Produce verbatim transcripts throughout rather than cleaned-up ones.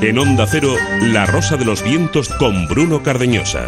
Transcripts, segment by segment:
En Onda Cero, La Rosa de los Vientos con Bruno Cardeñosa.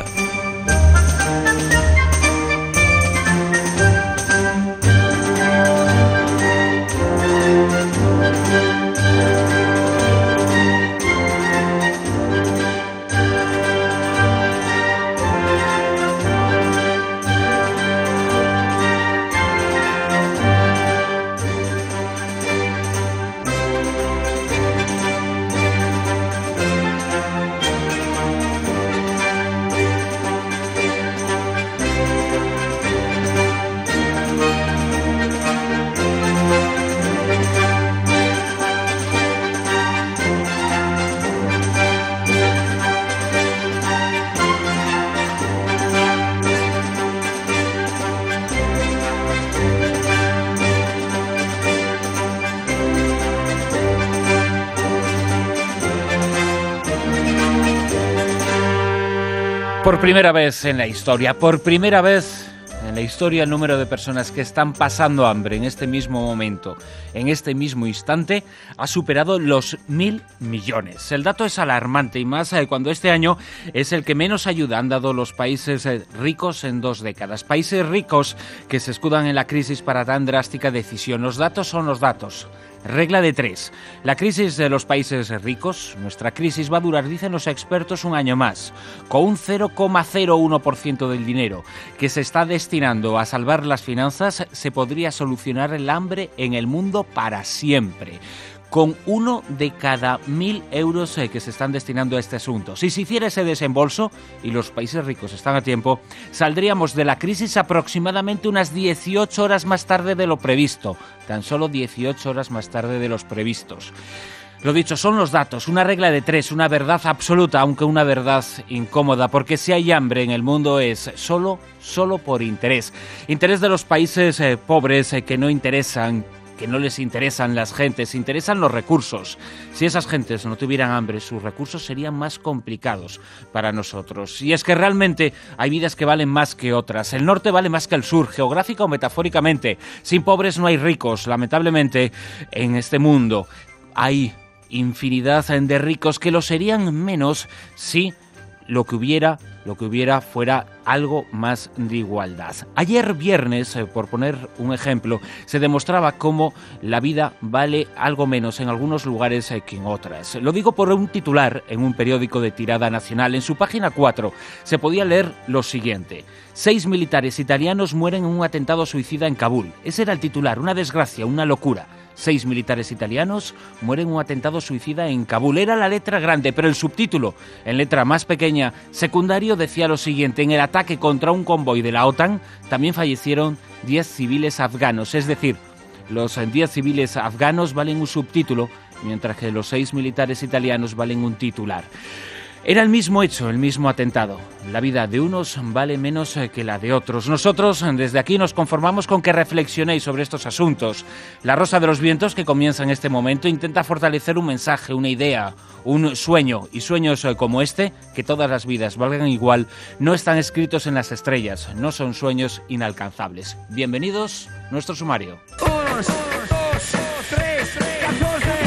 Por primera vez en la historia, por primera vez en la historia, el número de personas que están pasando hambre en este mismo momento, en este mismo instante, ha superado los mil millones. El dato es alarmante y más cuando este año es el que menos ayuda han dado los países ricos en dos décadas. Países ricos que se escudan en la crisis para tan drástica decisión. Los datos son los datos. Regla de tres. La crisis de los países ricos, nuestra crisis va a durar, dicen los expertos, un año más. Con un cero coma cero uno por ciento del dinero que se está destinando a salvar las finanzas, se podría solucionar el hambre en el mundo para siempre. Con uno de cada mil euros que se están destinando a este asunto. Si se hiciera ese desembolso, y los países ricos están a tiempo, saldríamos de la crisis aproximadamente unas dieciocho horas más tarde de lo previsto. Tan solo dieciocho horas más tarde de los previstos. Lo dicho, son los datos, una regla de tres, una verdad absoluta, aunque una verdad incómoda, porque si hay hambre en el mundo es solo, solo por interés. Interés de los países eh, pobres eh, que no interesan, que no les interesan las gentes, interesan los recursos. Si esas gentes no tuvieran hambre, sus recursos serían más complicados para nosotros. Y es que realmente hay vidas que valen más que otras. El norte vale más que el sur, geográfica o metafóricamente. Sin pobres no hay ricos. Lamentablemente, en este mundo hay infinidad de ricos que lo serían menos si lo que hubiera, lo que hubiera fuera algo más de igualdad. Ayer viernes, eh, por poner un ejemplo, se demostraba cómo la vida vale algo menos en algunos lugares eh, que en otras. Lo digo por un titular en un periódico de tirada nacional. En su página cuatro se podía leer lo siguiente: seis militares italianos mueren en un atentado suicida en Kabul. Ese era el titular, una desgracia, una locura. Seis militares italianos mueren en un atentado suicida en Kabul. Era la letra grande, pero el subtítulo, en letra más pequeña, secundario, decía lo siguiente: en el ataque contra un convoy de la OTAN también fallecieron diez civiles afganos. Es decir, los diez civiles afganos valen un subtítulo, mientras que los seis militares italianos valen un titular. Era el mismo hecho, el mismo atentado. La vida de unos vale menos que la de otros. Nosotros, desde aquí, nos conformamos con que reflexionéis sobre estos asuntos. La Rosa de los Vientos, que comienza en este momento, intenta fortalecer un mensaje, una idea, un sueño. Y sueños como este, que todas las vidas valgan igual, no están escritos en las estrellas. No son sueños inalcanzables. Bienvenidos a nuestro sumario. Unos, dos, tres, catorce.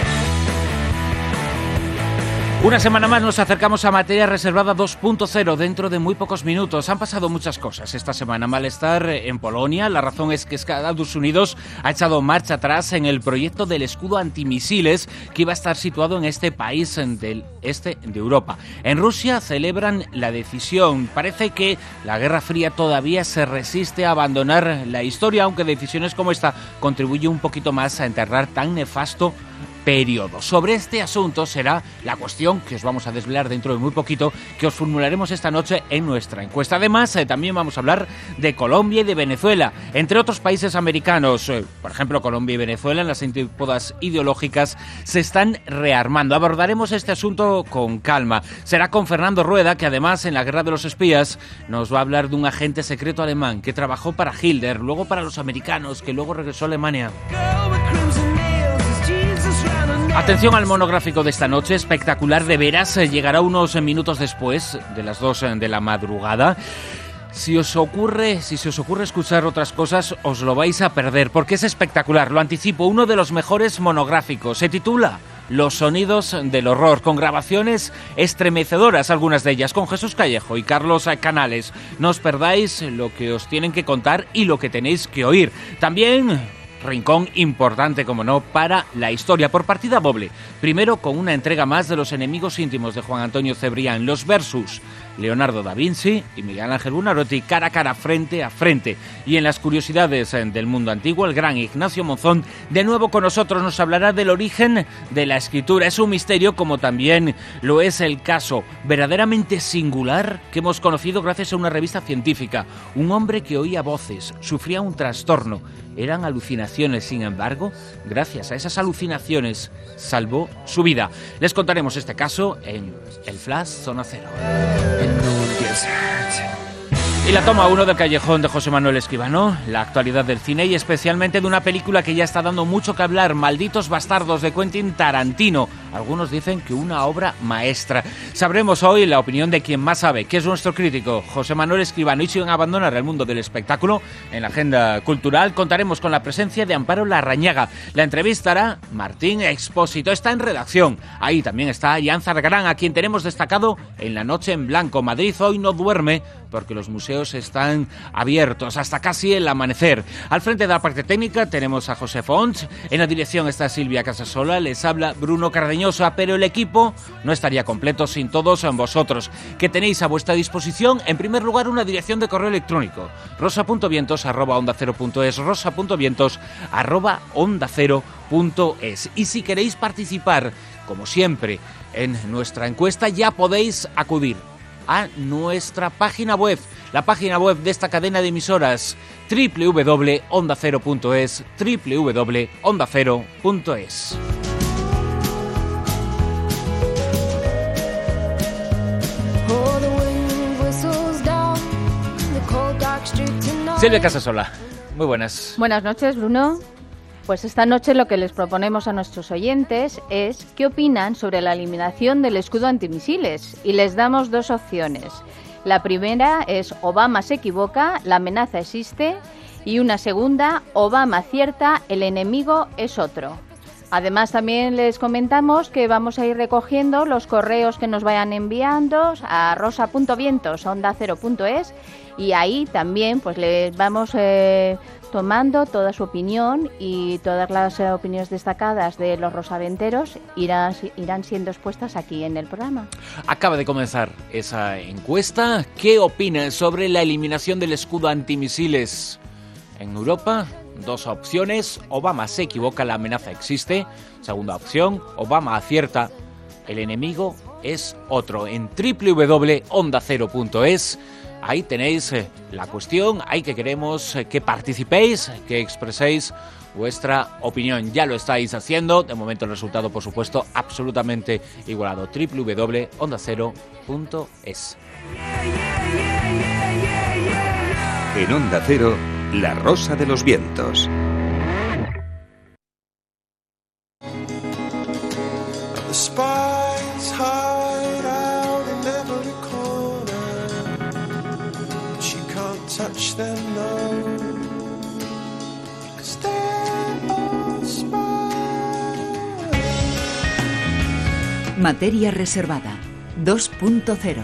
Una semana más nos acercamos a Materia Reservada dos punto cero dentro de muy pocos minutos. Han pasado muchas cosas esta semana. Malestar en Polonia. La razón es que Estados Unidos ha echado marcha atrás en el proyecto del escudo antimisiles que iba a estar situado en este país del este de Europa. En Rusia celebran la decisión. Parece que la Guerra Fría todavía se resiste a abandonar la historia, aunque decisiones como esta contribuyen un poquito más a enterrar tan nefasto periodo. Sobre este asunto será la cuestión que os vamos a desvelar dentro de muy poquito, que os formularemos esta noche en nuestra encuesta. Además, eh, también vamos a hablar de Colombia y de Venezuela, entre otros países americanos. Eh, por ejemplo, Colombia y Venezuela, en las antípodas ideológicas, se están rearmando. Abordaremos este asunto con calma. Será con Fernando Rueda, que además en la Guerra de los Espías nos va a hablar de un agente secreto alemán que trabajó para Hitler, luego para los americanos, que luego regresó a Alemania. Atención al monográfico de esta noche, espectacular de veras, llegará unos minutos después de las dos de la madrugada. Si os ocurre, si se os ocurre escuchar otras cosas, os lo vais a perder, porque es espectacular, lo anticipo, uno de los mejores monográficos. Se titula los sonidos del horror, con grabaciones estremecedoras, algunas de ellas, con Jesús Callejo y Carlos Canales. No os perdáis lo que os tienen que contar y lo que tenéis que oír. También rincón importante, como no, para la historia, por partida doble. Primero con una entrega más de los enemigos íntimos de Juan Antonio Cebrián, los versus Leonardo da Vinci y Miguel Ángel Buonarroti, cara a cara, frente a frente. Y en las curiosidades del mundo antiguo, el gran Ignacio Monzón, de nuevo con nosotros, nos hablará del origen de la escritura. Es un misterio, como también lo es el caso verdaderamente singular que hemos conocido gracias a una revista científica. Un hombre que oía voces, sufría un trastorno. Eran alucinaciones, sin embargo, gracias a esas alucinaciones salvó su vida. Les contaremos este caso en el Flash Zona Cero. Y la toma uno del Callejón de José Manuel Escribano, la actualidad del cine y especialmente de una película que ya está dando mucho que hablar, Malditos Bastardos, de Quentin Tarantino. Algunos dicen que una obra maestra. Sabremos hoy la opinión de quien más sabe, que es nuestro crítico, José Manuel Escribano. Y sin abandonar el mundo del espectáculo, en la agenda cultural contaremos con la presencia de Amparo Larrañaga. La entrevistará Martín Expósito. Está en redacción. Ahí también está Jan Zargarán, a quien tenemos destacado en La Noche en Blanco. Madrid hoy no duerme porque los museos están abiertos hasta casi el amanecer. Al frente de la parte técnica tenemos a José Fons, en la dirección está Silvia Casasola, les habla Bruno Cardeñosa, pero el equipo no estaría completo sin todos vosotros, que tenéis a vuestra disposición, en primer lugar, una dirección de correo electrónico, rosa punto vientos arroba onda cero punto es, rosa punto vientos arroba onda cero punto es. Y si queréis participar, como siempre, en nuestra encuesta, ya podéis acudir a nuestra página web, la página web de esta cadena de emisoras, doble u doble u doble u punto onda cero punto es, doble u doble u doble u punto onda cero punto es. Silvia Casasola, muy buenas. Buenas noches, Bruno. Pues esta noche lo que les proponemos a nuestros oyentes es qué opinan sobre la eliminación del escudo antimisiles, y les damos dos opciones. La primera es Obama se equivoca, la amenaza existe, y una segunda, Obama acierta, el enemigo es otro. Además, también les comentamos que vamos a ir recogiendo los correos que nos vayan enviando a rosa punto vientos arroba onda cero punto es, y ahí también pues les vamos eh, tomando toda su opinión, y todas las eh, opiniones destacadas de los rosaventeros irán, irán siendo expuestas aquí en el programa. Acaba de comenzar esa encuesta. ¿Qué opinan sobre la eliminación del escudo antimisiles en Europa? Dos opciones: Obama se equivoca, la amenaza existe. Segunda opción: Obama acierta, el enemigo es otro. En doble u doble u doble u punto onda cero punto es ahí tenéis eh, la cuestión. Ahí que queremos eh, que participéis, que expreséis vuestra opinión. Ya lo estáis haciendo. De momento el resultado, por supuesto, absolutamente igualado. doble u doble u doble u punto onda cero punto es. En Onda Cero, La Rosa de los Vientos. The spies hide out in every corner, but you can't touch them, no, 'cause they're all spies. Materia reservada dos punto cero.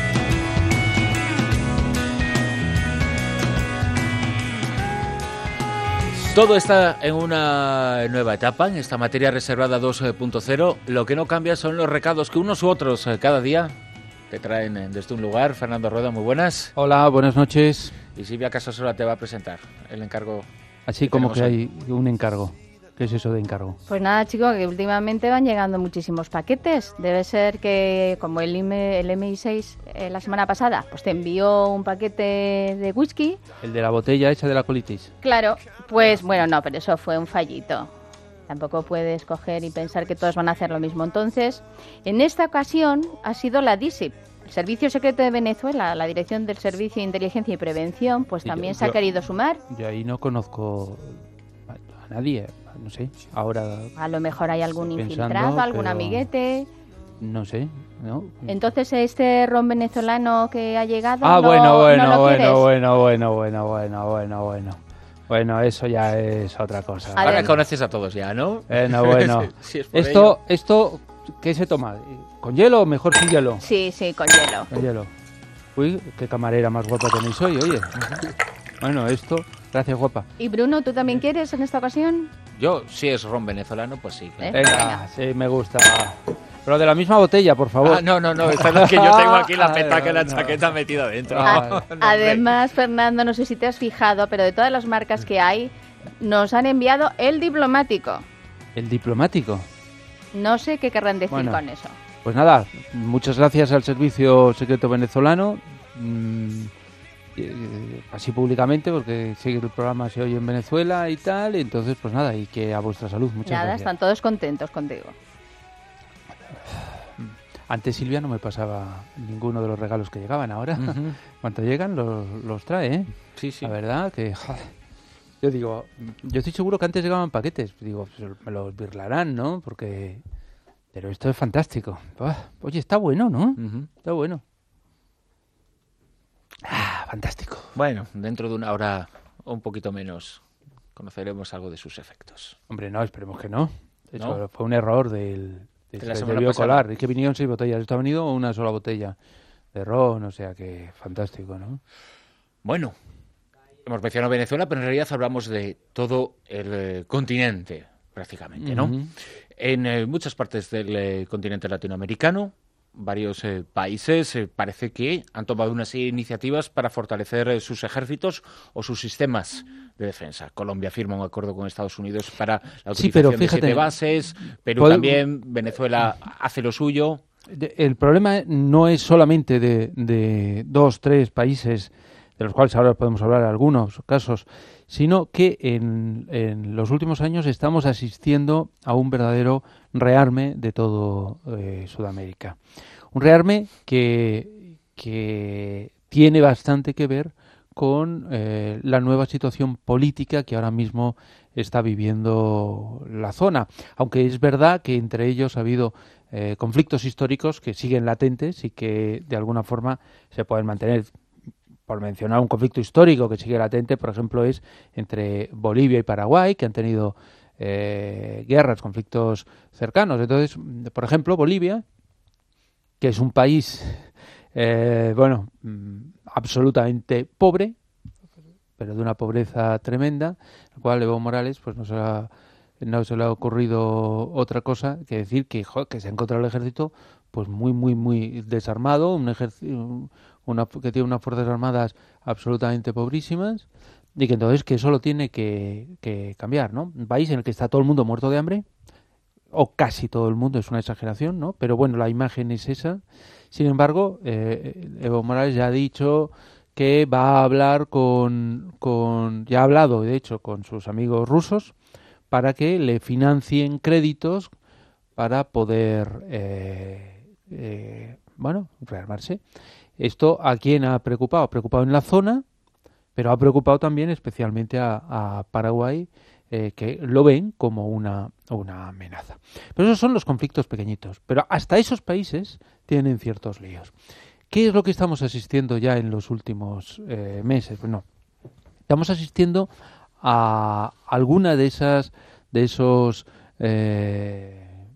Todo está en una nueva etapa, en esta materia reservada dos punto cero. Lo que no cambia son los recados que unos u otros cada día te traen desde un lugar. Fernando Rueda, muy buenas. Hola, buenas noches. Y Silvia Casasola te va a presentar el encargo. Así como que hay un encargo. ¿Qué es eso de encargo? Pues nada, chicos, que últimamente van llegando muchísimos paquetes. Debe ser que, como el, el M I seis eh, la semana pasada, pues te envió un paquete de whisky. ¿El de la botella esa de la colitis? Claro, pues bueno, no, pero eso fue un fallito. Tampoco puedes coger y pensar que todos van a hacer lo mismo. Entonces, en esta ocasión ha sido la D I S I P, el Servicio Secreto de Venezuela, la Dirección del Servicio de Inteligencia y Prevención, pues también yo, se ha yo, querido sumar. Yo ahí no conozco a nadie. No sé, ahora... A lo mejor hay algún infiltrado, algún pero... amiguete... No sé, ¿no? Entonces, este ron venezolano que ha llegado... Ah, no, bueno, bueno, ¿no lo bueno, quieres? bueno, bueno, bueno, bueno, bueno, bueno. Bueno, eso ya es otra cosa. Adem- Ahora conoces a todos ya, ¿no? Bueno, bueno. Sí, sí, es por Esto, esto, ¿qué se toma? ¿Con hielo o mejor sin hielo? Sí, sí, con hielo. Con hielo. Uy, qué camarera más guapa tenéis hoy, oye. Bueno, esto, gracias, guapa. Y Bruno, ¿tú también quieres en esta ocasión? Yo, si es ron venezolano, pues sí. claro. ¿Eh? Venga, Venga. sí, me gusta. Pero de la misma botella, por favor. Ah, no, no, no, esta es la que yo tengo aquí la Ah, petaca y la no. chaqueta metida dentro. Ah, No, hombre. Además, Fernando, no sé si te has fijado, pero de todas las marcas que hay, nos han enviado el diplomático. El diplomático. No sé qué querrán decir Bueno. con eso. Pues nada, muchas gracias al Servicio Secreto Venezolano. mm, eh, así públicamente, porque sigue el programa se oye en Venezuela y tal. Entonces, pues nada, y que a vuestra salud. Muchas Nada, gracias. están todos contentos contigo. Antes Silvia no me pasaba ninguno de los regalos que llegaban. Ahora, Ujú. cuando llegan, los, los trae, ¿eh? Sí, sí. La verdad que... joder. Yo digo, yo estoy seguro que antes llegaban paquetes. Digo, pues me los birlarán, ¿no? Porque... Pero esto es fantástico. Buah, oye, está bueno, ¿no? Ujú. Está bueno. Ah, fantástico. Bueno, dentro de una hora o un poquito menos conoceremos algo de sus efectos. Hombre, no, esperemos que no. De hecho, ¿No? fue un error del... De, De la se semana debió pasada. colar. Es que vinieron seis botellas. Esto ha venido una sola botella de ron. O sea que fantástico, ¿no? Bueno, hemos mencionado Venezuela, pero en realidad hablamos de todo el eh, continente, prácticamente, ¿no? Ujú. En eh, muchas partes del eh, continente latinoamericano, varios eh, países eh, parece que han tomado una serie de iniciativas para fortalecer eh, sus ejércitos o sus sistemas de defensa. Colombia firma un acuerdo con Estados Unidos para la Sí, utilización pero de fíjate, siete bases, Perú pod- también, Venezuela hace lo suyo. De- El problema no es solamente de, de dos, tres países, de los cuales ahora podemos hablar de algunos casos, sino que en, en los últimos años estamos asistiendo a un verdadero rearme de todo eh, Sudamérica. Un rearme que, que tiene bastante que ver con eh, la nueva situación política que ahora mismo está viviendo la zona. Aunque es verdad que entre ellos ha habido eh, conflictos históricos que siguen latentes y que de alguna forma se pueden mantener. Por mencionar un conflicto histórico que sigue latente, por ejemplo, es entre Bolivia y Paraguay, que han tenido eh, guerras, conflictos cercanos. Entonces, por ejemplo, Bolivia, que es un país, eh, bueno, mm, absolutamente pobre, pero de una pobreza tremenda, al cual Evo Morales pues no se, ha, no se le ha ocurrido otra cosa que decir que, jo, que se ha encontrado el ejército pues muy, muy, muy desarmado, un ejército una, que tiene unas fuerzas armadas absolutamente pobrísimas y que entonces que eso lo tiene que, que cambiar, ¿no? Un país en el que está todo el mundo muerto de hambre, o casi todo el mundo, es una exageración, ¿no? Pero bueno, la imagen es esa. Sin embargo, eh, Evo Morales ya ha dicho que va a hablar con, con, ya ha hablado, de hecho, con sus amigos rusos para que le financien créditos para poder, eh, eh, bueno, rearmarse. Esto ¿a quién ha preocupado? Ha preocupado en la zona, pero ha preocupado también especialmente a, a Paraguay, eh, que lo ven como una, una amenaza. Pero esos son los conflictos pequeñitos. Pero hasta esos países tienen ciertos líos. ¿Qué es lo que estamos asistiendo ya en los últimos eh, meses? Bueno, estamos asistiendo a alguna de esas, de esos eh,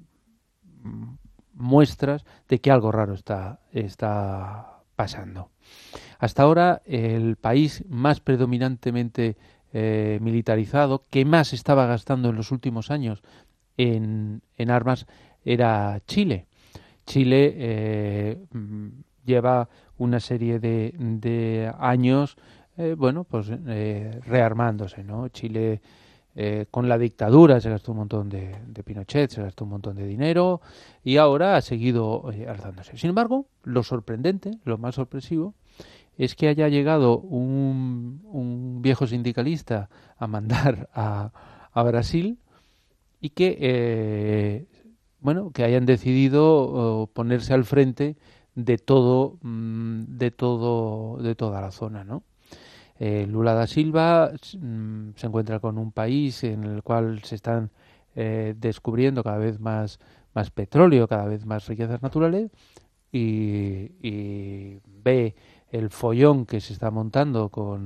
muestras de que algo raro está, está pasando. Hasta ahora el país más predominantemente eh, militarizado, que más estaba gastando en los últimos años en, en armas, era Chile. Chile eh, lleva una serie de, de años, eh, bueno, pues eh, rearmándose, ¿no? Chile eh, con la dictadura se gastó un montón de, de Pinochet, se gastó un montón de dinero y ahora ha seguido eh, alzándose. Sin embargo, lo sorprendente, lo más sorpresivo, es que haya llegado un, un viejo sindicalista a mandar a, a Brasil y que eh, bueno, que hayan decidido uh, ponerse al frente de todo, mm, de todo, de toda la zona, ¿no? Eh, Lula da Silva mm, se encuentra con un país en el cual se están eh, descubriendo cada vez más, más petróleo, cada vez más riquezas naturales y, y ve el follón que se está montando con,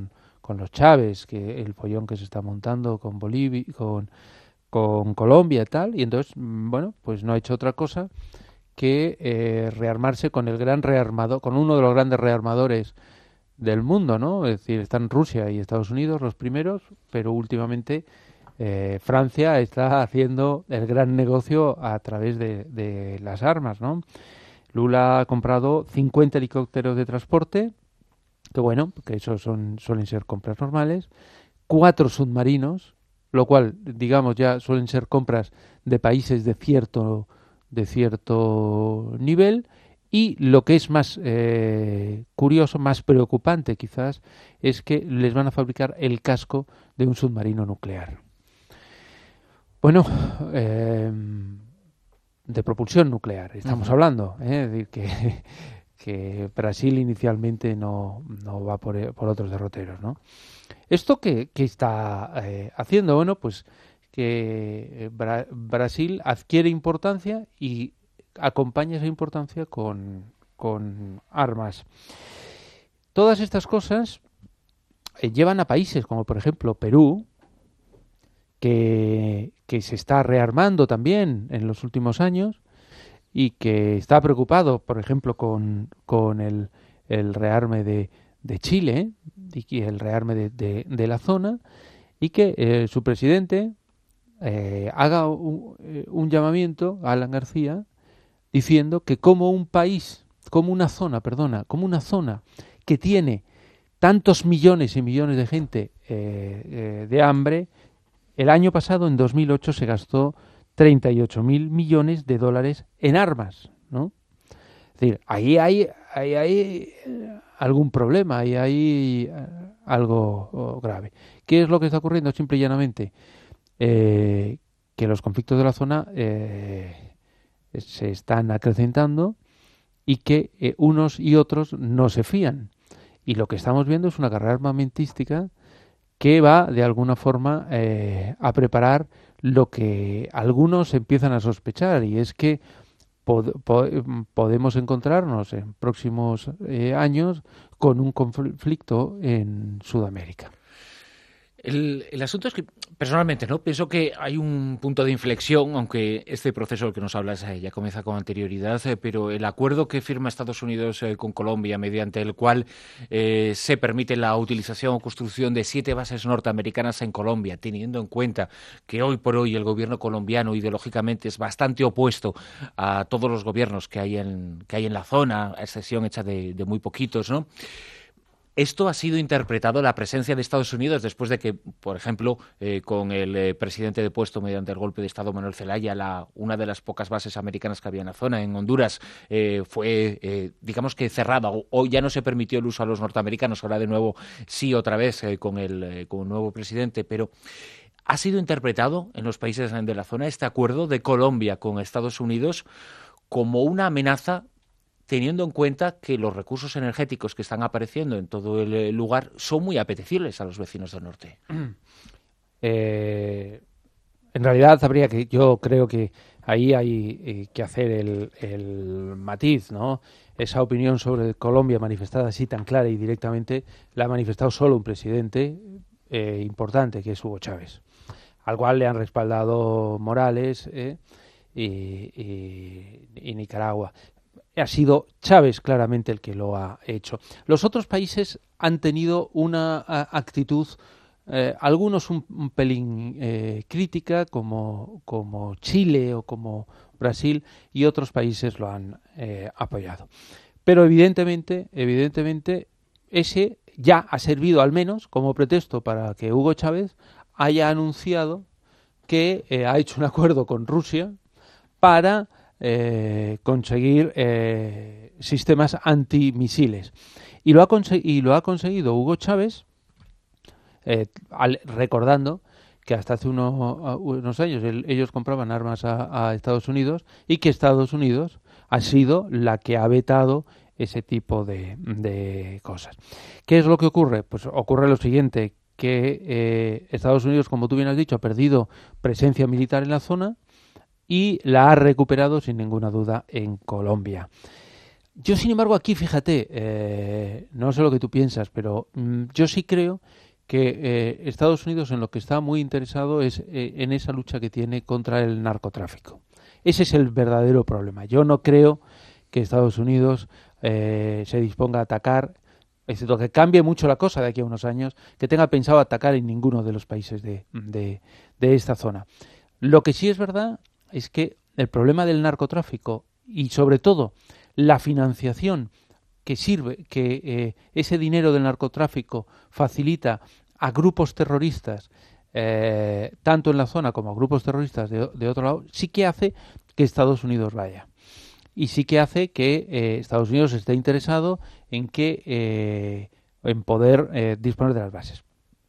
con los Chávez, que el follón que se está montando con Bolivia, con, con Colombia y tal, y entonces, bueno, pues no ha hecho otra cosa que eh, rearmarse con el gran rearmado, con uno de los grandes rearmadores del mundo, ¿no? Es decir, están Rusia y Estados Unidos los primeros, pero últimamente eh, Francia está haciendo el gran negocio a través de, de las armas, ¿no? Lula ha comprado cincuenta helicópteros de transporte, que bueno, que esos son, suelen ser compras normales, cuatro submarinos, lo cual, digamos, ya suelen ser compras de países de cierto, de cierto nivel, y lo que es más eh, curioso, más preocupante quizás, es que les van a fabricar el casco de un submarino nuclear. Bueno, eh, de propulsión nuclear estamos uh-huh. hablando, ¿eh? Es decir, que, que Brasil inicialmente no, no va por, por otros derroteros, ¿no? ¿Esto qué, qué está eh, haciendo? Bueno, pues que Bra- Brasil adquiere importancia y acompaña esa importancia con, con armas. Todas estas cosas eh, llevan a países como, por ejemplo, Perú, que, que se está rearmando también en los últimos años y que está preocupado, por ejemplo, con, con el, el rearme de, de Chile y el rearme de, de, de la zona, y que eh, su presidente eh, haga un, un llamamiento a Alan García diciendo que como un país, como una zona, perdona, como una zona que tiene tantos millones y millones de gente eh, eh, de hambre, el año pasado, en dos mil ocho, se gastó treinta y ocho mil millones de dólares en armas, ¿no? Es decir, ahí hay, ahí hay algún problema, ahí hay algo oh, grave. ¿Qué es lo que está ocurriendo? Simple y llanamente eh, que los conflictos de la zona eh, se están acrecentando y que eh, unos y otros no se fían. Y lo que estamos viendo es una carrera armamentística que va, de alguna forma, eh, a preparar lo que algunos empiezan a sospechar, y es que pod- pod- podemos encontrarnos en próximos eh, años con un conflicto en Sudamérica. El, el asunto es que, personalmente, ¿no? Pienso que hay un punto de inflexión, aunque este proceso del que nos hablas eh, ya comienza con anterioridad, eh, pero el acuerdo que firma Estados Unidos eh, con Colombia, mediante el cual eh, se permite la utilización o construcción de siete bases norteamericanas en Colombia, teniendo en cuenta que hoy por hoy el gobierno colombiano ideológicamente es bastante opuesto a todos los gobiernos que hay en, que hay en la zona, a excepción hecha de, de muy poquitos, ¿no? Esto ha sido interpretado, la presencia de Estados Unidos, después de que, por ejemplo, eh, con el eh, presidente depuesto mediante el golpe de Estado Manuel Zelaya, la, una de las pocas bases americanas que había en la zona, en Honduras, eh, fue, eh, digamos que cerrada, o, o ya no se permitió el uso a los norteamericanos, ahora de nuevo sí otra vez eh, con, el, eh, con el nuevo presidente, pero ha sido interpretado en los países de la zona este acuerdo de Colombia con Estados Unidos como una amenaza, teniendo en cuenta que los recursos energéticos que están apareciendo en todo el lugar son muy apetecibles a los vecinos del norte. Eh, en realidad habría que, yo creo que ahí hay eh, que hacer el, el matiz, ¿no? Esa opinión sobre Colombia manifestada así tan clara y directamente la ha manifestado solo un presidente eh, importante, que es Hugo Chávez, al cual le han respaldado Morales eh, y, y, y Nicaragua. Ha sido Chávez claramente el que lo ha hecho. Los otros países han tenido una a, actitud, eh, algunos un, un pelín eh, crítica, como, como Chile o como Brasil, y otros países lo han eh, apoyado. Pero evidentemente, evidentemente, ese ya ha servido al menos como pretexto para que Hugo Chávez haya anunciado que eh, ha hecho un acuerdo con Rusia para Eh, conseguir eh, sistemas antimisiles. Y lo ha, conse- y lo ha conseguido Hugo Chávez, eh, al, recordando que hasta hace uno, unos años el, ellos compraban armas a, a Estados Unidos, y que Estados Unidos ha sido la que ha vetado ese tipo de, de cosas. ¿Qué es lo que ocurre? Pues ocurre lo siguiente, que eh, Estados Unidos, como tú bien has dicho, ha perdido presencia militar en la zona y la ha recuperado sin ninguna duda en Colombia. Yo, sin embargo, aquí, fíjate, eh, no sé lo que tú piensas, pero mmm, yo sí creo que eh, Estados Unidos en lo que está muy interesado es eh, en esa lucha que tiene contra el narcotráfico. Ese es el verdadero problema. Yo no creo que Estados Unidos eh, se disponga a atacar, excepto que cambie mucho la cosa de aquí a unos años, que tenga pensado atacar en ninguno de los países de, de, de esta zona. Lo que sí es verdad es que el problema del narcotráfico y sobre todo la financiación que sirve, que eh, ese dinero del narcotráfico facilita a grupos terroristas, eh, tanto en la zona como a grupos terroristas de, de otro lado, sí que hace que Estados Unidos vaya. Y sí que hace que eh, Estados Unidos esté interesado en que eh, en poder eh, disponer de las bases.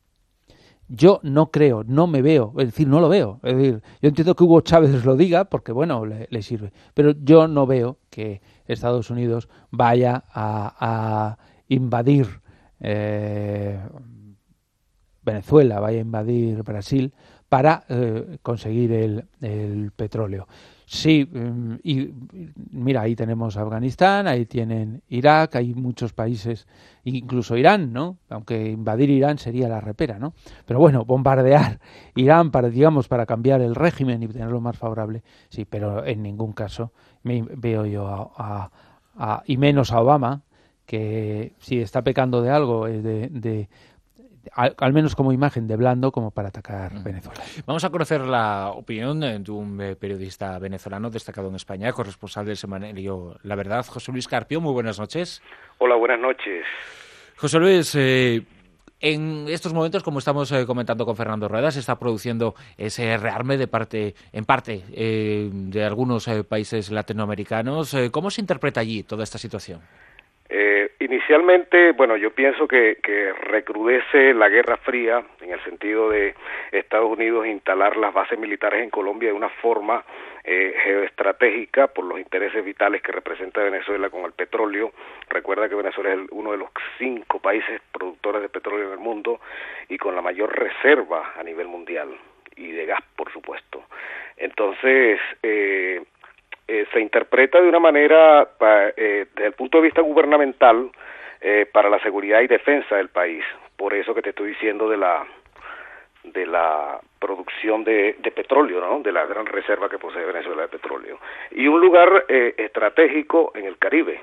Yo no creo, no me veo, es decir, no lo veo. Es decir, yo entiendo que Hugo Chávez lo diga porque, bueno, le, le sirve. Pero yo no veo que Estados Unidos vaya a, a invadir eh, Venezuela, vaya a invadir Brasil para eh, conseguir el, el petróleo. Sí, y mira, ahí tenemos Afganistán, ahí tienen Irak, hay muchos países, incluso Irán, ¿no? Aunque invadir Irán sería la repera, ¿no? Pero bueno, bombardear Irán para, digamos, para cambiar el régimen y tenerlo más favorable, sí, pero en ningún caso me veo yo a, a, a y menos a Obama, que si está pecando de algo es de, de Al, al menos como imagen de blando como para atacar mm. Venezuela. Vamos a conocer la opinión de un periodista venezolano destacado en España, corresponsal del semanario La Verdad, José Luis Carpio. Muy buenas noches. Hola, buenas noches. José Luis, eh, en estos momentos, como estamos eh, comentando con Fernando Rueda, se está produciendo ese rearme de parte, en parte eh, de algunos eh, países latinoamericanos. Eh, ¿Cómo se interpreta allí toda esta situación? Eh, inicialmente, bueno, yo pienso que, que recrudece la Guerra Fría en el sentido de Estados Unidos instalar las bases militares en Colombia de una forma eh, geoestratégica por los intereses vitales que representa Venezuela con el petróleo. Recuerda que Venezuela es el, uno de los cinco países productores de petróleo en el mundo y con la mayor reserva a nivel mundial y de gas, por supuesto. Entonces, eh, Eh, se interpreta de una manera, pa, eh, desde el punto de vista gubernamental, eh, para la seguridad y defensa del país. Por eso que te estoy diciendo de la de la producción de, de petróleo, ¿no? De la gran reserva que posee Venezuela de petróleo. Y un lugar eh, estratégico en el Caribe.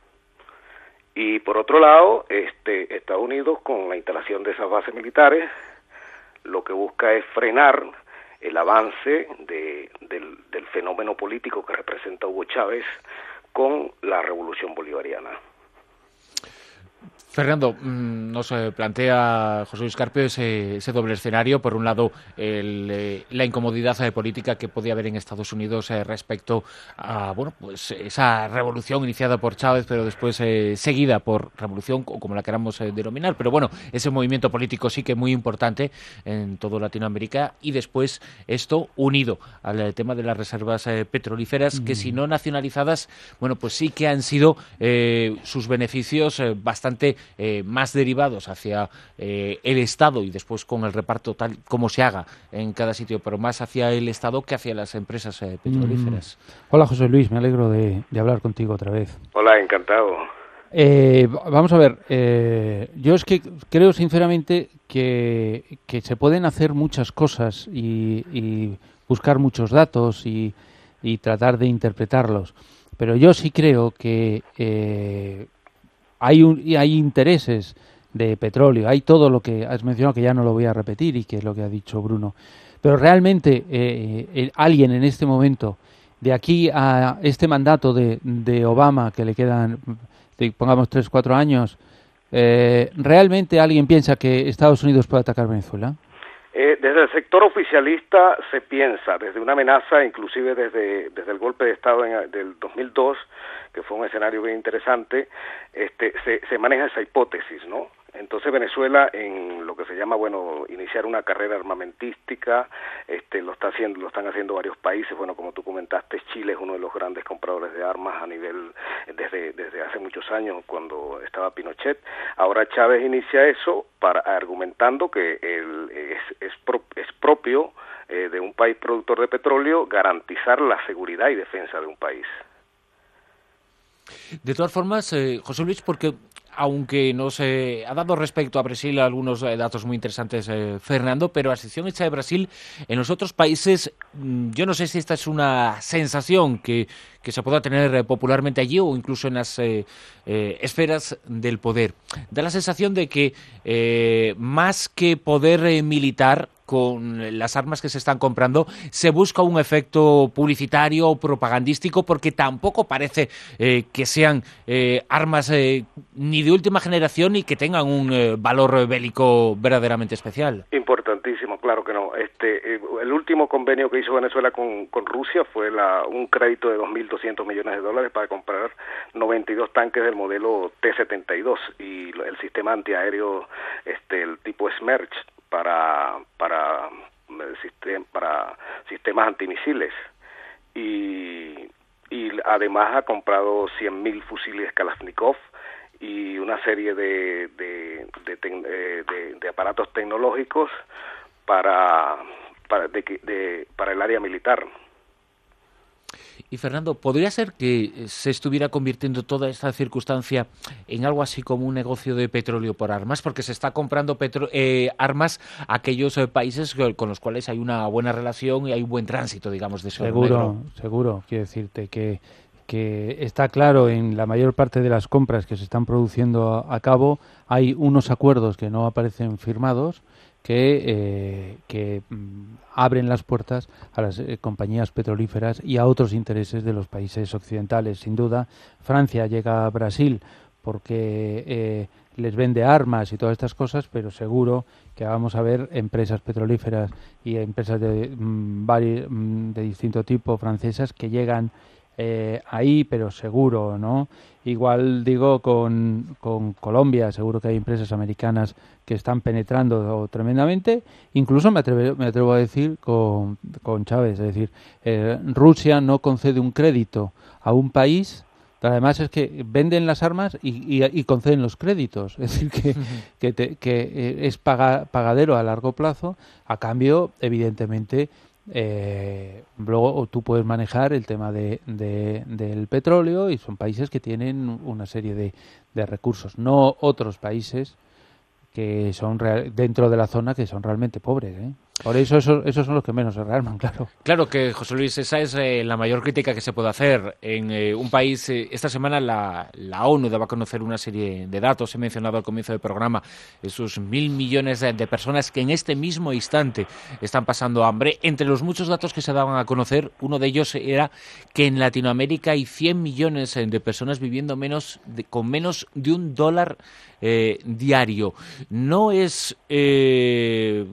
Y por otro lado, este Estados Unidos, con la instalación de esas bases militares, lo que busca es frenar el avance de, del, del fenómeno político que representa Hugo Chávez con la revolución bolivariana. Fernando, nos plantea José Luis Carpio ese, ese doble escenario. Por un lado, el, eh, la incomodidad eh, política que podía haber en Estados Unidos eh, respecto a bueno, pues esa revolución iniciada por Chávez, pero después eh, seguida por revolución, o como la queramos eh, denominar. Pero bueno, ese movimiento político sí que muy importante en toda Latinoamérica. Y después esto unido al eh, tema de las reservas eh, petrolíferas, mm. que si no nacionalizadas, bueno, pues sí que han sido eh, sus beneficios eh, bastante Eh, más derivados hacia eh, el Estado y después con el reparto tal como se haga en cada sitio, pero más hacia el Estado que hacia las empresas eh, petrolíferas. Mm. Hola José Luis, me alegro de, de hablar contigo otra vez. Hola, encantado. Eh, vamos a ver, eh, yo es que creo sinceramente que, que se pueden hacer muchas cosas y, y buscar muchos datos y, y tratar de interpretarlos, pero yo sí creo que eh, Hay, un, hay intereses de petróleo, hay todo lo que has mencionado, que ya no lo voy a repetir y que es lo que ha dicho Bruno. Pero realmente eh, eh, alguien en este momento, de aquí a este mandato de, de Obama, que le quedan, pongamos, tres, cuatro años, eh, ¿realmente alguien piensa que Estados Unidos puede atacar Venezuela? Eh, desde el sector oficialista se piensa, desde una amenaza, inclusive desde, desde el golpe de Estado en, del dos mil dos, que fue un escenario bien interesante, este, se, se maneja esa hipótesis, ¿no? Entonces Venezuela, en lo que se llama, bueno, iniciar una carrera armamentística, este, lo está haciendo, lo están haciendo varios países. Bueno, como tú comentaste, Chile es uno de los grandes compradores de armas a nivel, desde, desde hace muchos años, cuando estaba Pinochet. Ahora Chávez inicia eso para, argumentando que el, es, es, pro, es propio eh, de un país productor de petróleo garantizar la seguridad y defensa de un país. De todas formas, eh, José Luis, porque aunque nos eh, ha dado respecto a Brasil algunos eh, datos muy interesantes, eh, Fernando, pero a excepción hecha de Brasil, en los otros países, mmm, yo no sé si esta es una sensación que, que se pueda tener eh, popularmente allí o incluso en las eh, eh, esferas del poder. Da la sensación de que eh, más que poder eh, militar, con las armas que se están comprando, se busca un efecto publicitario o propagandístico, porque tampoco parece eh, que sean eh, armas eh, ni de última generación ni que tengan un eh, valor bélico verdaderamente especial. Importantísimo, claro que no. Este, el último convenio que hizo Venezuela con, con Rusia fue la, un crédito de dos mil doscientos millones de dólares para comprar noventa y dos tanques del modelo T setenta y dos y el sistema antiaéreo, este, el tipo Smerch, para para sistem, para sistemas antimisiles, y y además ha comprado cien mil fusiles Kalashnikov y una serie de de de, de, de, de aparatos tecnológicos para para de, de, para el área militar. Y Fernando, ¿podría ser que se estuviera convirtiendo toda esta circunstancia en algo así como un negocio de petróleo por armas? Porque se está comprando petro eh, armas a aquellos eh, países con los cuales hay una buena relación y hay un buen tránsito, digamos, de ese oro negro. Seguro, seguro. Quiero decirte que, que está claro, en la mayor parte de las compras que se están produciendo a, a cabo, hay unos acuerdos que no aparecen firmados, que, eh, que mm, abren las puertas a las eh, compañías petrolíferas y a otros intereses de los países occidentales. Sin duda, Francia llega a Brasil porque eh, les vende armas y todas estas cosas, pero seguro que vamos a ver empresas petrolíferas y empresas de, mm, vari, mm, de distinto tipo francesas que llegan eh, ahí, pero seguro, ¿no? Igual digo con, con Colombia, seguro que hay empresas americanas que están penetrando tremendamente, incluso me atrevo, me atrevo a decir con, con Chávez, es decir, eh, Rusia no concede un crédito a un país, pero además es que venden las armas y, y, y conceden los créditos, es decir, que, que, te, que es paga, pagadero a largo plazo, a cambio, evidentemente, Eh, luego tú puedes manejar el tema de, de, del petróleo, y son países que tienen una serie de, de recursos, no otros países que son real, dentro de la zona, que son realmente pobres, ¿eh? Por eso esos, esos son los que menos se rearman, claro. Claro que, José Luis, esa es eh, la mayor crítica que se puede hacer en eh, un país. Eh, esta semana la, la ONU daba a conocer una serie de datos, he mencionado al comienzo del programa, esos mil millones de, de personas que en este mismo instante están pasando hambre. Entre los muchos datos que se daban a conocer, uno de ellos era que en Latinoamérica hay cien millones de personas viviendo menos de, con menos de un dólar eh, diario. No es... Eh,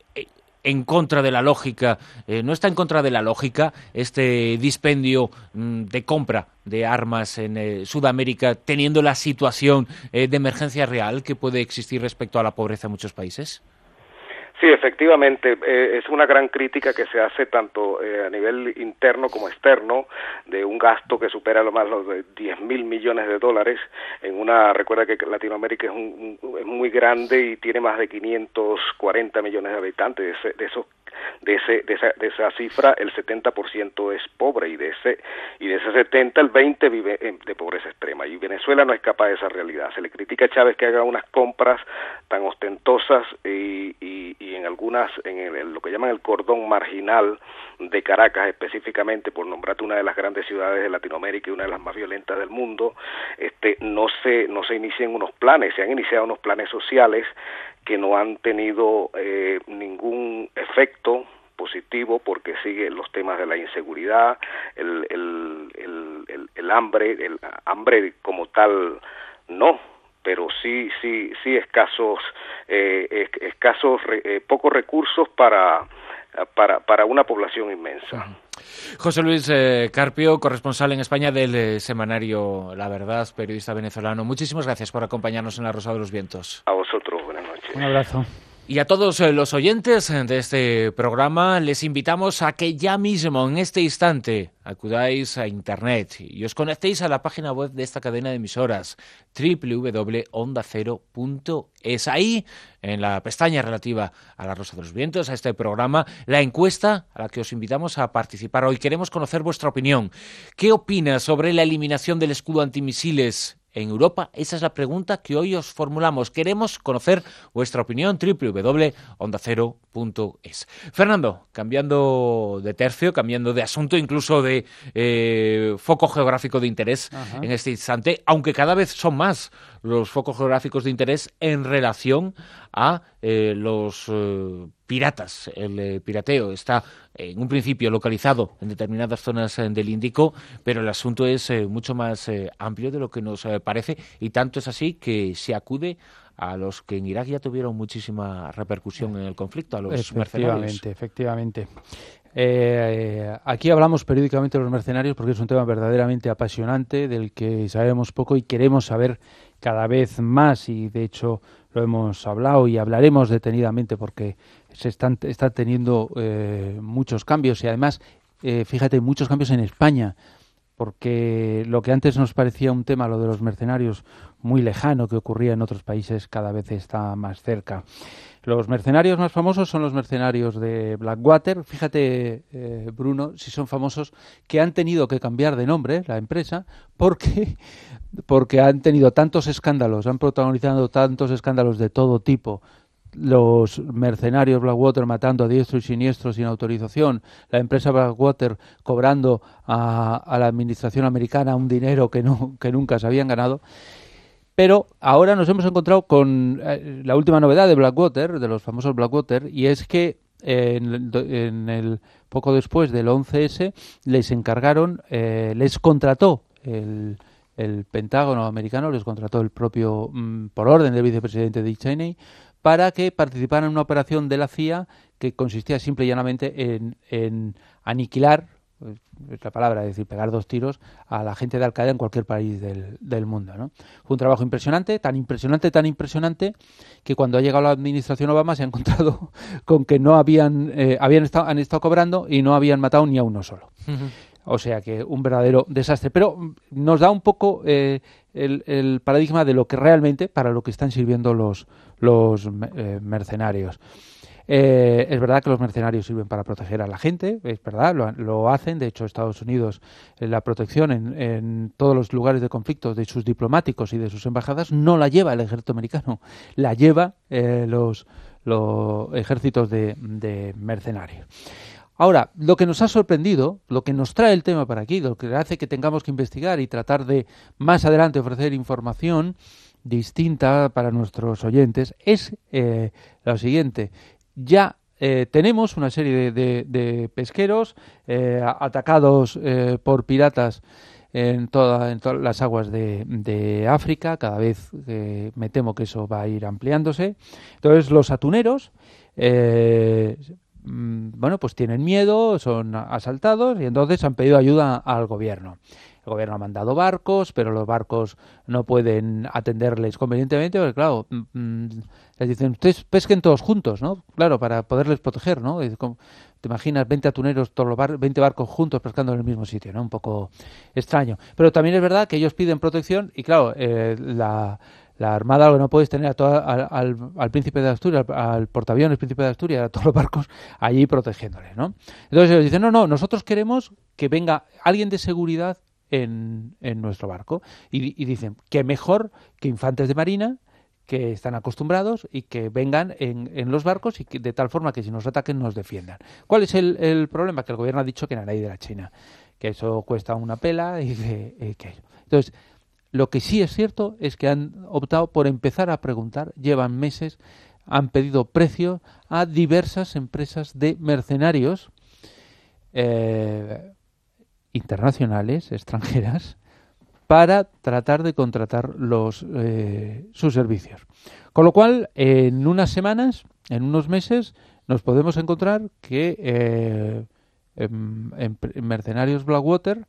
en contra de la lógica, eh, no está en contra de la lógica este dispendio mmm, de compra de armas en eh, Sudamérica, teniendo la situación eh, de emergencia real que puede existir respecto a la pobreza en muchos países? Sí, efectivamente, eh, es una gran crítica que se hace tanto eh, a nivel interno como externo, de un gasto que supera lo más los de diez mil millones de dólares en una, recuerda que Latinoamérica es, un, un, es muy grande y tiene más de quinientos cuarenta millones de habitantes, de, ese, de esos de ese de esa, de esa cifra el setenta por ciento es pobre, y de ese y de ese setenta el veinte vive en, de pobreza extrema, y Venezuela no escapa de esa realidad. Se le critica a Chávez que haga unas compras tan ostentosas y, y, y en algunas en, el, en lo que llaman el cordón marginal de Caracas específicamente, por nombrarte una de las grandes ciudades de Latinoamérica y una de las más violentas del mundo, este no se no se inician unos planes, se han iniciado unos planes sociales que no han tenido eh, ningún efecto positivo, porque siguen los temas de la inseguridad, el, el, el, el, el hambre, el hambre como tal no, pero sí sí sí escasos eh, escasos eh, pocos recursos para para para una población inmensa. José Luis eh, Carpio, corresponsal en España del eh, semanario La Verdad, periodista venezolano. Muchísimas gracias por acompañarnos en La Rosa de los Vientos. A vosotros, buenas noches. Un abrazo. Y a todos los oyentes de este programa les invitamos a que ya mismo, en este instante, acudáis a Internet y os conectéis a la página web de esta cadena de emisoras, doble u doble u doble u punto onda cero punto es. Ahí, en la pestaña relativa a La Rosa de los Vientos, a este programa, la encuesta a la que os invitamos a participar hoy. Queremos conocer vuestra opinión. ¿Qué opina sobre la eliminación del escudo antimisiles en Europa? Esa es la pregunta que hoy os formulamos. Queremos conocer vuestra opinión. doble u doble u doble punto onda cero punto es. Fernando, cambiando de tercio, cambiando de asunto, incluso de eh, foco geográfico de interés. Ajá. En este instante, aunque cada vez son más los focos geográficos de interés en relación a eh, los eh, piratas. El eh, pirateo está en un principio localizado en determinadas zonas eh, del Índico, pero el asunto es eh, mucho más eh, amplio de lo que nos eh, parece, y tanto es así que se acude a los que en Irak ya tuvieron muchísima repercusión en el conflicto, a los efectivamente, mercenarios. Efectivamente, eh, aquí hablamos periódicamente de los mercenarios porque es un tema verdaderamente apasionante del que sabemos poco y queremos saber cada vez más, y de hecho lo hemos hablado y hablaremos detenidamente porque se están, están teniendo eh, muchos cambios, y además, eh, fíjate, muchos cambios en España, porque lo que antes nos parecía un tema, lo de los mercenarios, muy lejano, que ocurría en otros países, cada vez está más cerca. Los mercenarios más famosos son los mercenarios de Blackwater. Fíjate, eh, Bruno, si son famosos, que han tenido que cambiar de nombre la empresa porque, porque han tenido tantos escándalos, han protagonizado tantos escándalos de todo tipo. Los mercenarios Blackwater matando a diestro y siniestro sin autorización, la empresa Blackwater cobrando a, a la administración americana un dinero que, no, que nunca se habían ganado. Pero ahora nos hemos encontrado con eh, la última novedad de Blackwater, de los famosos Blackwater, y es que eh, en, en el poco después del once ese les encargaron, eh, les contrató el, el Pentágono americano, les contrató el propio, mm, por orden del vicepresidente Dick Cheney, para que participaran en una operación de la C I A que consistía simple y llanamente en, en aniquilar, es la palabra, es decir, pegar dos tiros a la gente de Al-Qaeda en cualquier país del, del mundo, ¿no? Fue un trabajo impresionante, tan impresionante, tan impresionante, que cuando ha llegado la administración Obama se ha encontrado con que no habían, eh, habían estado, han estado cobrando y no habían matado ni a uno solo. Uh-huh. O sea que un verdadero desastre. Pero nos da un poco eh, el, el paradigma de lo que realmente, para lo que están sirviendo los, los eh, mercenarios. Eh, es verdad que los mercenarios sirven para proteger a la gente, es verdad, lo, lo hacen. De hecho, Estados Unidos, eh, la protección en, en todos los lugares de conflicto de sus diplomáticos y de sus embajadas no la lleva el ejército americano, la lleva eh, los, los ejércitos de, de mercenarios. Ahora, lo que nos ha sorprendido, lo que nos trae el tema para aquí, lo que hace que tengamos que investigar y tratar de más adelante ofrecer información distinta para nuestros oyentes, es eh, lo siguiente. Ya eh, tenemos una serie de, de, de pesqueros eh, atacados eh, por piratas en, toda, en todas las aguas de, de África. Cada vez eh, me temo que eso va a ir ampliándose. Entonces los atuneros eh, bueno, pues tienen miedo, son asaltados y entonces han pedido ayuda al gobierno. El gobierno ha mandado barcos, pero los barcos no pueden atenderles convenientemente, porque claro, mmm, les dicen, ustedes pesquen todos juntos, ¿no? Claro, para poderles proteger, ¿no? Te imaginas veinte atuneros, todos los bar- veinte barcos juntos pescando en el mismo sitio, ¿no? Un poco extraño. Pero también es verdad que ellos piden protección y claro, eh, la... La Armada, lo que no puedes tener a toda, al, al, al príncipe de Asturias, al, al portaaviones príncipe de Asturias, a todos los barcos allí protegiéndoles, ¿no? Entonces ellos dicen, no, no, nosotros queremos que venga alguien de seguridad en, en nuestro barco. Y, y dicen, que mejor que infantes de marina, que están acostumbrados y que vengan en, en los barcos y que, de tal forma que si nos ataquen nos defiendan. ¿Cuál es el, el problema? Que el gobierno ha dicho que nada hay de la China, que eso cuesta una pela y que, y que eso. Entonces, lo que sí es cierto es que han optado por empezar a preguntar, llevan meses, han pedido precios a diversas empresas de mercenarios eh, internacionales, extranjeras, para tratar de contratar los eh, sus servicios. Con lo cual, en unas semanas, en unos meses, nos podemos encontrar que eh, en, en mercenarios Blackwater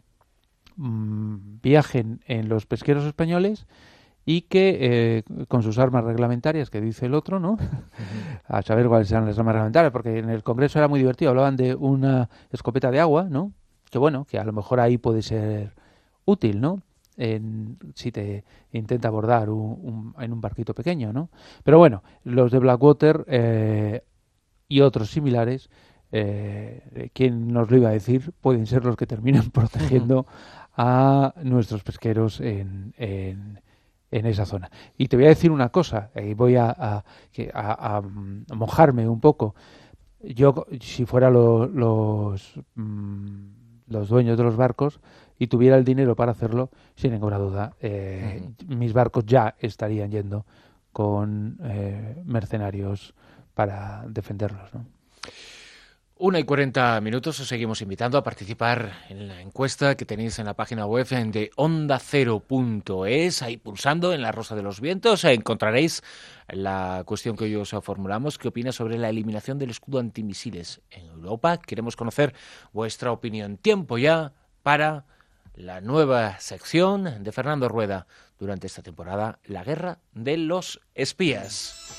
viajen en los pesqueros españoles y que eh, con sus armas reglamentarias, que dice el otro, ¿no? A saber cuáles serán las armas reglamentarias, porque en el Congreso era muy divertido, hablaban de una escopeta de agua, ¿no? Que bueno, que a lo mejor ahí puede ser útil, ¿no? En, si te intenta abordar un, un, en un barquito pequeño, ¿no? Pero bueno, los de Blackwater eh, y otros similares, eh, ¿quién nos lo iba a decir? Pueden ser los que terminan protegiendo a nuestros pesqueros en, en, en esa zona. Y te voy a decir una cosa, y voy a, a, a, a mojarme un poco. Yo, si fuera lo, los, los dueños de los barcos y tuviera el dinero para hacerlo, sin ninguna duda, eh, uh-huh. mis barcos ya estarían yendo con eh, mercenarios para defenderlos, ¿no? Una y cuarenta minutos, os seguimos invitando a participar en la encuesta que tenéis en la página web de onda cero punto es, ahí pulsando en la Rosa de los Vientos encontraréis la cuestión que hoy os formulamos. ¿Qué opina sobre la eliminación del escudo antimisiles en Europa? Queremos conocer vuestra opinión. Tiempo ya para la nueva sección de Fernando Rueda durante esta temporada, la guerra de los espías.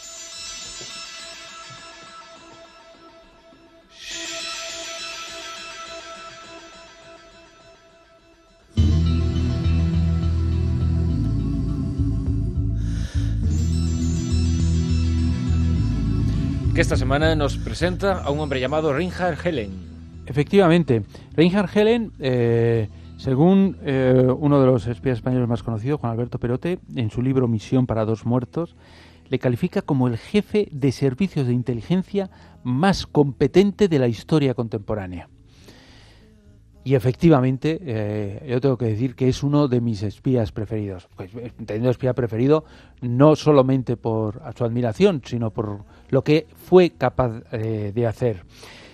Que esta semana nos presenta a un hombre llamado Reinhard Heleen. Efectivamente, Reinhard Heleen, eh, según eh, uno de los espías españoles más conocidos, Juan Alberto Perote, en su libro Misión para dos muertos, le califica como el jefe de servicios de inteligencia más competente de la historia contemporánea. Y efectivamente, eh, yo tengo que decir que es uno de mis espías preferidos. Pues teniendo espía preferido no solamente por su admiración, sino por lo que fue capaz eh, de hacer.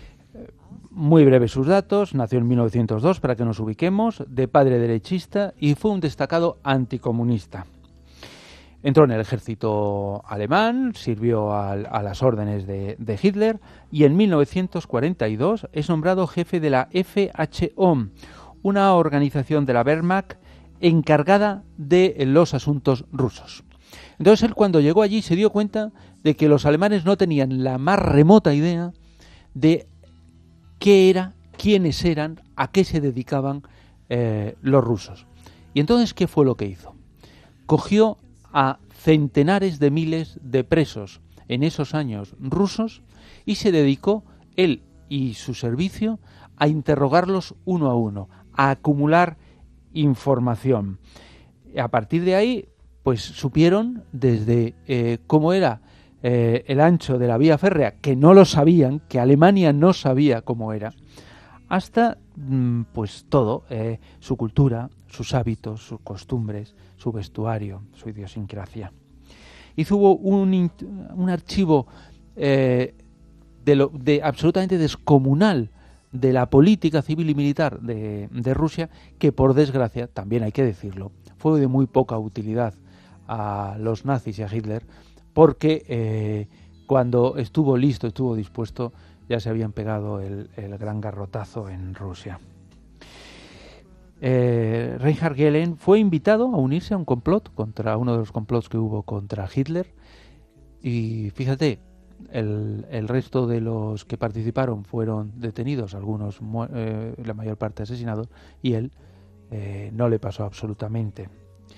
Muy breves sus datos, nació en mil novecientos dos, para que nos ubiquemos, de padre derechista y fue un destacado anticomunista. Entró en el ejército alemán, sirvió al, a las órdenes de, de Hitler y en mil novecientos cuarenta y dos es nombrado jefe de la F H O, una organización de la Wehrmacht encargada de los asuntos rusos. Entonces él, cuando llegó allí, se dio cuenta de que los alemanes no tenían la más remota idea de qué era, quiénes eran, a qué se dedicaban eh, los rusos. Y entonces, ¿qué fue lo que hizo? Cogió a centenares de miles de presos en esos años rusos y se dedicó, él y su servicio, a interrogarlos uno a uno, a acumular información. A partir de ahí, pues supieron desde eh, cómo era eh, el ancho de la vía férrea, que no lo sabían, que Alemania no sabía cómo era, hasta mm, pues todo, eh, su cultura, sus hábitos, sus costumbres, su vestuario, su idiosincrasia. Hizo un, un archivo eh, de, lo, de absolutamente descomunal de la política civil y militar de, de Rusia, que por desgracia, también hay que decirlo, fue de muy poca utilidad a los nazis y a Hitler, porque eh, cuando estuvo listo, estuvo dispuesto, ya se habían pegado el, el gran garrotazo en Rusia. Eh, Reinhard Heleen fue invitado a unirse a un complot, contra uno de los complots que hubo contra Hitler, y fíjate, el, el resto de los que participaron fueron detenidos, algunos eh, la mayor parte asesinados, y él eh, no le pasó absolutamente.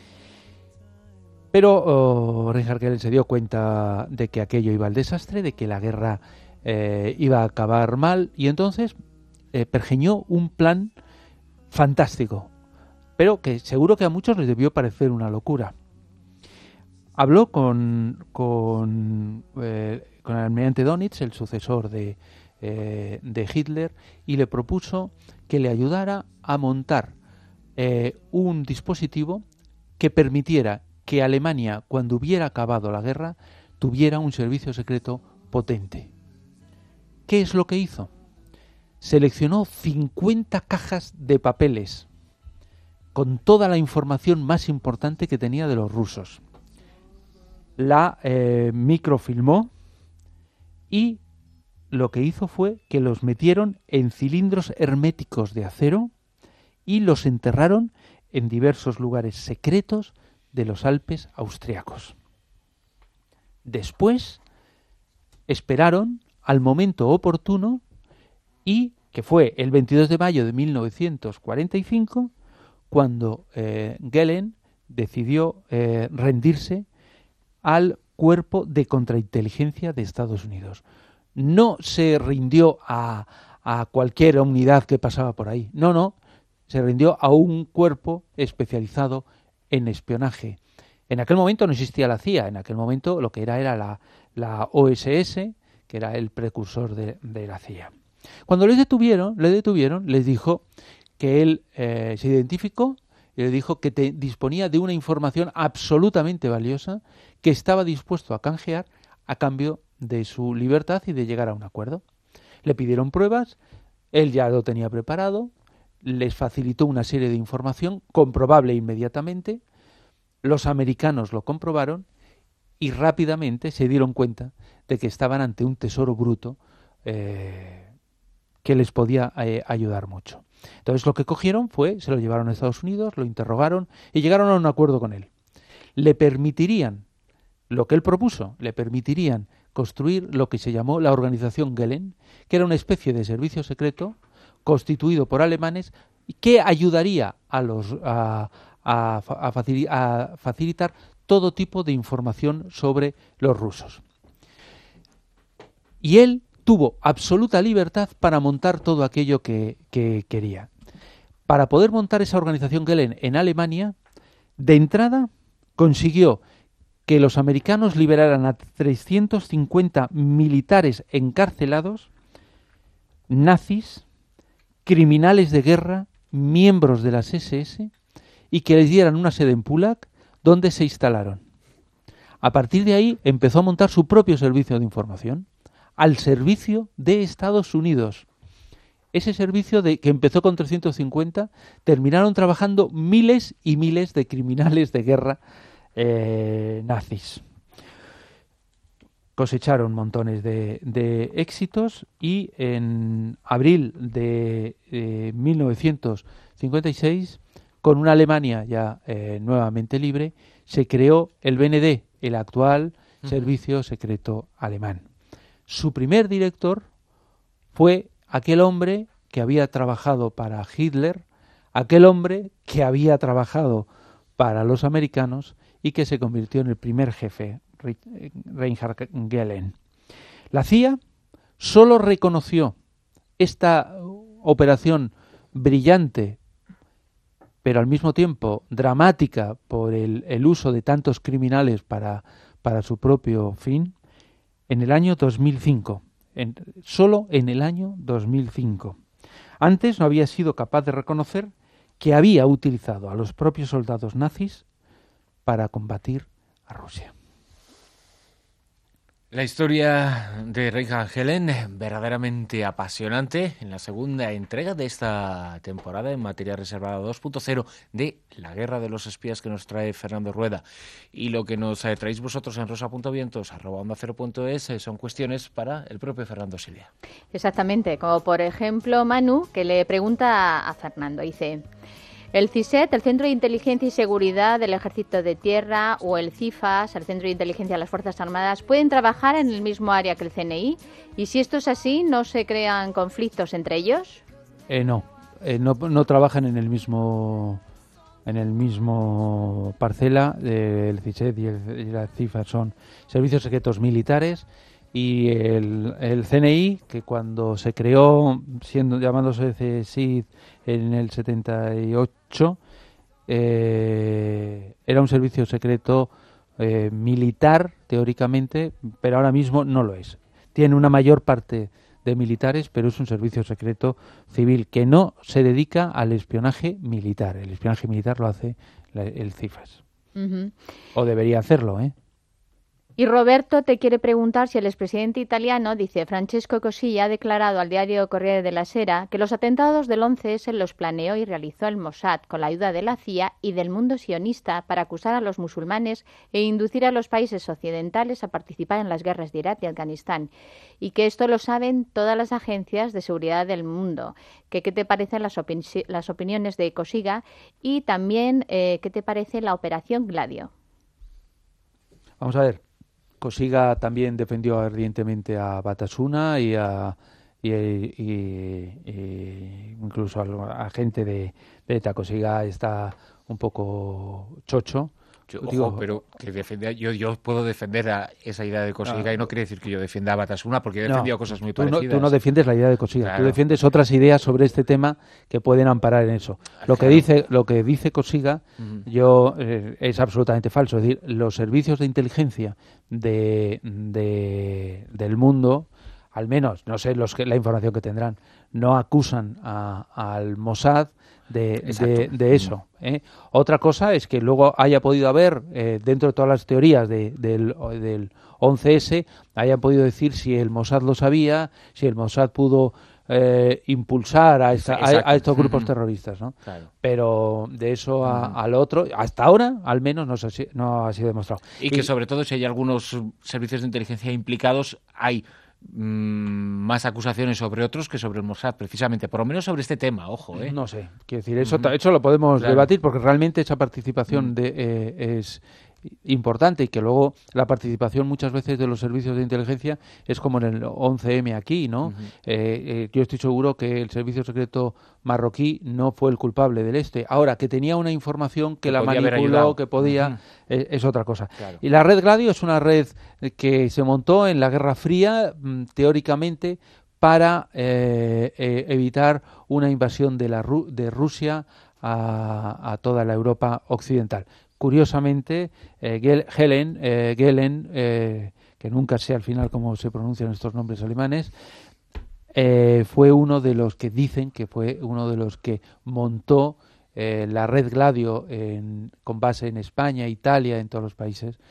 Pero oh, Reinhard Heleen se dio cuenta de que aquello iba al desastre, de que la guerra eh, iba a acabar mal, y entonces eh, pergeñó un plan fantástico, pero que seguro que a muchos les debió parecer una locura. Habló con, con, eh, con el almirante Dönitz, el sucesor de, eh, de Hitler, y le propuso que le ayudara a montar eh, un dispositivo que permitiera que Alemania, cuando hubiera acabado la guerra, tuviera un servicio secreto potente. ¿Qué es lo que hizo? Seleccionó cincuenta cajas de papeles con toda la información más importante que tenía de los rusos. La eh, microfilmó y lo que hizo fue que los metieron en cilindros herméticos de acero y los enterraron en diversos lugares secretos de los Alpes austriacos. Después esperaron al momento oportuno y que fue el veintidós de mayo de mil novecientos cuarenta y cinco cuando eh, Heleen decidió eh, rendirse al cuerpo de contrainteligencia de Estados Unidos. No se rindió a, a cualquier unidad que pasaba por ahí, no, no, se rindió a un cuerpo especializado en espionaje, En aquel momento no existía la C I A, en aquel momento lo que era era la, la O S S, que era el precursor de, de la C I A. Cuando les detuvieron, le detuvieron, les dijo que él eh, se identificó y le dijo que te, disponía de una información absolutamente valiosa que estaba dispuesto a canjear a cambio de su libertad y de llegar a un acuerdo. Le pidieron pruebas, él ya lo tenía preparado, les facilitó una serie de información comprobable inmediatamente, los americanos lo comprobaron y rápidamente se dieron cuenta de que estaban ante un tesoro bruto eh, que les podía eh, ayudar mucho. Entonces lo que cogieron fue, se lo llevaron a Estados Unidos, lo interrogaron y llegaron a un acuerdo con él. Le permitirían, lo que él propuso, le permitirían construir lo que se llamó la organización Gehlen, que era una especie de servicio secreto constituido por alemanes que ayudaría a los a, a, a, facil, a facilitar todo tipo de información sobre los rusos. Y él tuvo absoluta libertad para montar todo aquello que, que quería. Para poder montar esa organización Gehlen en Alemania, de entrada consiguió que los americanos liberaran a trescientos cincuenta militares encarcelados, nazis, criminales de guerra, miembros de las S S, y que les dieran una sede en Pulag, donde se instalaron. A partir de ahí empezó a montar su propio servicio de información, al servicio de Estados Unidos. Ese servicio de, que empezó con trescientos cincuenta, terminaron trabajando miles y miles de criminales de guerra eh, nazis. Cosecharon montones de, de éxitos y en abril de eh, mil novecientos cincuenta y seis, con una Alemania ya eh, nuevamente libre, se creó el B N D, el actual uh-huh. Servicio Secreto Alemán. Su primer director fue aquel hombre que había trabajado para Hitler, aquel hombre que había trabajado para los americanos y que se convirtió en el primer jefe, Reinhard Gehlen. La C I A solo reconoció esta operación brillante, pero al mismo tiempo dramática por el, el uso de tantos criminales para, para su propio fin, en el año dos mil cinco, en, solo en el año dos mil cinco. Antes no había sido capaz de reconocer que había utilizado a los propios soldados nazis para combatir a Rusia. La historia de Reinhard Gehlen, verdaderamente apasionante, en la segunda entrega de esta temporada en Materia Reservada dos punto cero de La Guerra de los Espías que nos trae Fernando Rueda. Y lo que nos traéis vosotros en rosa.vientos, arroba onda cero punto es, son cuestiones para el propio Fernando Silvia. Exactamente, como por ejemplo Manu, que le pregunta a Fernando, dice... El CISET, el Centro de Inteligencia y Seguridad del Ejército de Tierra, o el CIFAS, el Centro de Inteligencia de las Fuerzas Armadas, ¿pueden trabajar en el mismo área que el C N I? Y si esto es así, ¿no se crean conflictos entre ellos? Eh, no, eh, no, no trabajan en el mismo en el mismo parcela. Eh, el CISET y el, y la CIFAS son servicios secretos militares. Y el, el C N I, que cuando se creó, siendo llamándose C S I D en el setenta y ocho, eh, era un servicio secreto eh, militar, teóricamente, pero ahora mismo no lo es. Tiene una mayor parte de militares, pero es un servicio secreto civil que no se dedica al espionaje militar. El espionaje militar lo hace la, el CIFAS. Uh-huh. O debería hacerlo, ¿eh? Y Roberto te quiere preguntar si el expresidente italiano, dice Francesco Cossiga, ha declarado al diario Corriere della Sera que los atentados del once ese los planeó y realizó el Mossad con la ayuda de la C I A y del mundo sionista para acusar a los musulmanes e inducir a los países occidentales a participar en las guerras de Irak y Afganistán. Y que esto lo saben todas las agencias de seguridad del mundo. Que, ¿Qué te parecen las, opini- las opiniones de Cossiga? Y también, eh, ¿qué te parece la Operación Gladio? Vamos a ver. Cossiga también defendió ardientemente a Batasuna y a y, y, y incluso a, a gente de, de ETA. Cossiga está un poco chocho Yo, Digo, ojo, pero que defender, yo, yo puedo defender a esa idea de Cossiga no, y no quiere decir que yo defienda a Batasuna, porque he defendido no, cosas muy tú parecidas. No, tú no defiendes la idea de Cossiga, Claro. tú defiendes otras ideas sobre este tema que pueden amparar en eso. Lo que Claro. dice lo que dice Cossiga Ujú. yo eh, es absolutamente falso. Es decir, los servicios de inteligencia de, de del mundo, al menos, no sé los que la información que tendrán, no acusan a, al Mossad de, de, de eso. ¿eh? Otra cosa es que luego haya podido haber, eh, dentro de todas las teorías de, del, del once ese, haya podido decir si el Mossad lo sabía, si el Mossad pudo eh, impulsar a, esta, a, a estos grupos uh-huh. terroristas, ¿no? Claro. Pero de eso a, uh-huh. al otro, hasta ahora, al menos, no, se, no ha sido demostrado. Y, y que sobre todo si hay algunos servicios de inteligencia implicados, hay más acusaciones sobre otros que sobre el Mossad, precisamente, por lo menos sobre este tema, ojo, ¿eh? No sé, quiero decir, eso, uh-huh. eso lo podemos claro. debatir, porque realmente esa participación uh-huh. de, eh, es importante, y que luego la participación muchas veces de los servicios de inteligencia es como en el once eme aquí, ¿no? Uh-huh. Eh, eh, yo estoy seguro que el servicio secreto marroquí no fue el culpable del este. Ahora, que tenía una información que, que la manipuló, que podía, uh-huh. eh, es otra cosa. Claro. Y la red Gladio es una red que se montó en la Guerra Fría, mm, teóricamente, para eh, eh, evitar una invasión de, la Ru- de Rusia a, a toda la Europa occidental. Curiosamente, eh, Gel- Helen, eh, Gelen, eh, que nunca sé al final cómo se pronuncian estos nombres alemanes, eh, fue uno de los que dicen que fue uno de los que montó eh, la red Gladio en, con base en España, Italia, en todos los países,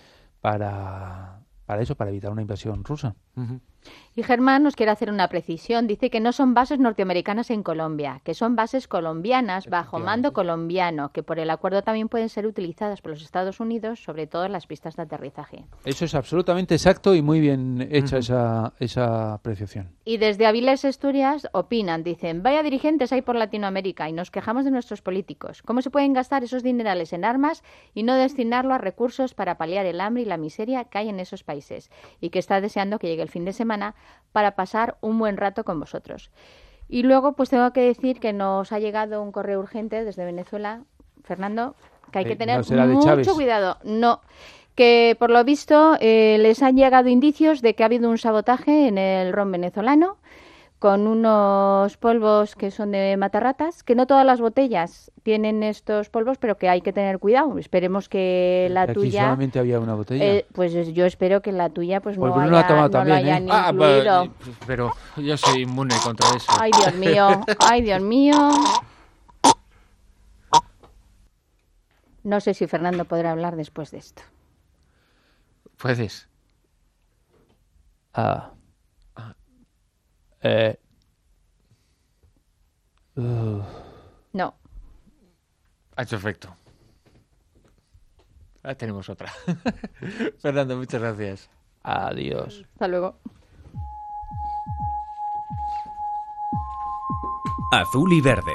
para, para eso, para evitar una invasión rusa. Uh-huh. Y Germán nos quiere hacer una precisión. Dice que no son bases norteamericanas en Colombia, que son bases colombianas bajo mando colombiano, que por el acuerdo también pueden ser utilizadas por los Estados Unidos, sobre todo en las pistas de aterrizaje. Eso es absolutamente exacto y muy bien hecha uh-huh. esa, esa apreciación. Y desde Avilés, Asturias, opinan, dicen, vaya dirigentes hay por Latinoamérica y nos quejamos de nuestros políticos. ¿Cómo se pueden gastar esos dinerales en armas y no destinarlo a recursos para paliar el hambre y la miseria que hay en esos países? Y que está deseando que llegue el fin de semana para pasar un buen rato con vosotros. Y luego, pues tengo que decir que nos ha llegado un correo urgente desde Venezuela, Fernando, que hay que tener no mucho cuidado. No, que por lo visto eh, les han llegado indicios de que ha habido un sabotaje en el ron venezolano con unos polvos que son de matarratas, que no todas las botellas tienen estos polvos, pero que hay que tener cuidado. Esperemos que la Aquí tuya... solamente había una botella. Eh, pues yo espero que la tuya pues, pues no, haya, no, ha no también, la hayan ¿eh? incluido. Ah, pero yo soy inmune contra eso. Ay, Dios mío, ay, Dios mío. No sé si Fernando podrá hablar después de esto. ¿Puedes? Ah... Eh, uh. No. Ha hecho efecto. Ahora tenemos otra. Fernando, muchas gracias. Adiós. Hasta luego. Azul y verde.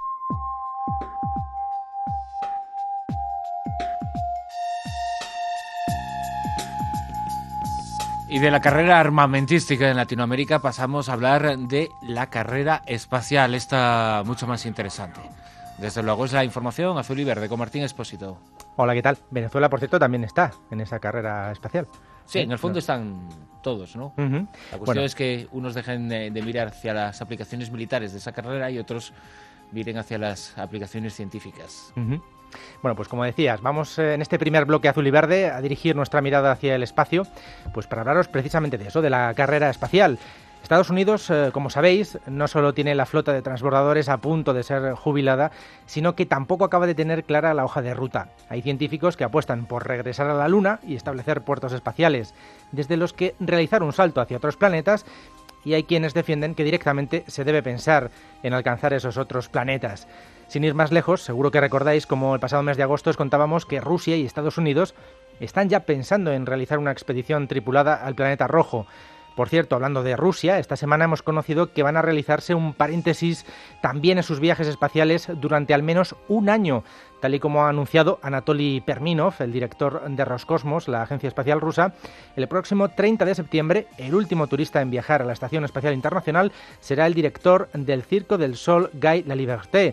Y de la carrera armamentística en Latinoamérica pasamos a hablar de la carrera espacial, esta mucho más interesante. Desde luego es la información azul y verde con Martín Expósito. Hola, ¿qué tal? Venezuela, por cierto, también está en esa carrera espacial. Sí, en el fondo están todos, ¿no? Uh-huh. La cuestión bueno. es que unos dejen de, de mirar hacia las aplicaciones militares de esa carrera y otros miren hacia las aplicaciones científicas. Uh-huh. Bueno, pues como decías, vamos eh, en este primer bloque azul y verde a dirigir nuestra mirada hacia el espacio, pues para hablaros precisamente de eso, de la carrera espacial. Estados Unidos, eh, como sabéis, no solo tiene la flota de transbordadores a punto de ser jubilada, sino que tampoco acaba de tener clara la hoja de ruta. Hay científicos que apuestan por regresar a la Luna y establecer puertos espaciales, desde los que realizar un salto hacia otros planetas, y hay quienes defienden que directamente se debe pensar en alcanzar esos otros planetas. Sin ir más lejos, seguro que recordáis como el pasado mes de agosto os contábamos que Rusia y Estados Unidos están ya pensando en realizar una expedición tripulada al planeta rojo. Por cierto, hablando de Rusia, esta semana hemos conocido que van a realizarse un paréntesis también en sus viajes espaciales durante al menos un año, tal y como ha anunciado Anatoly Perminov, el director de Roscosmos, la agencia espacial rusa. El próximo treinta de septiembre, el último turista en viajar a la Estación Espacial Internacional será el director del Circo del Sol, Guy Laliberté.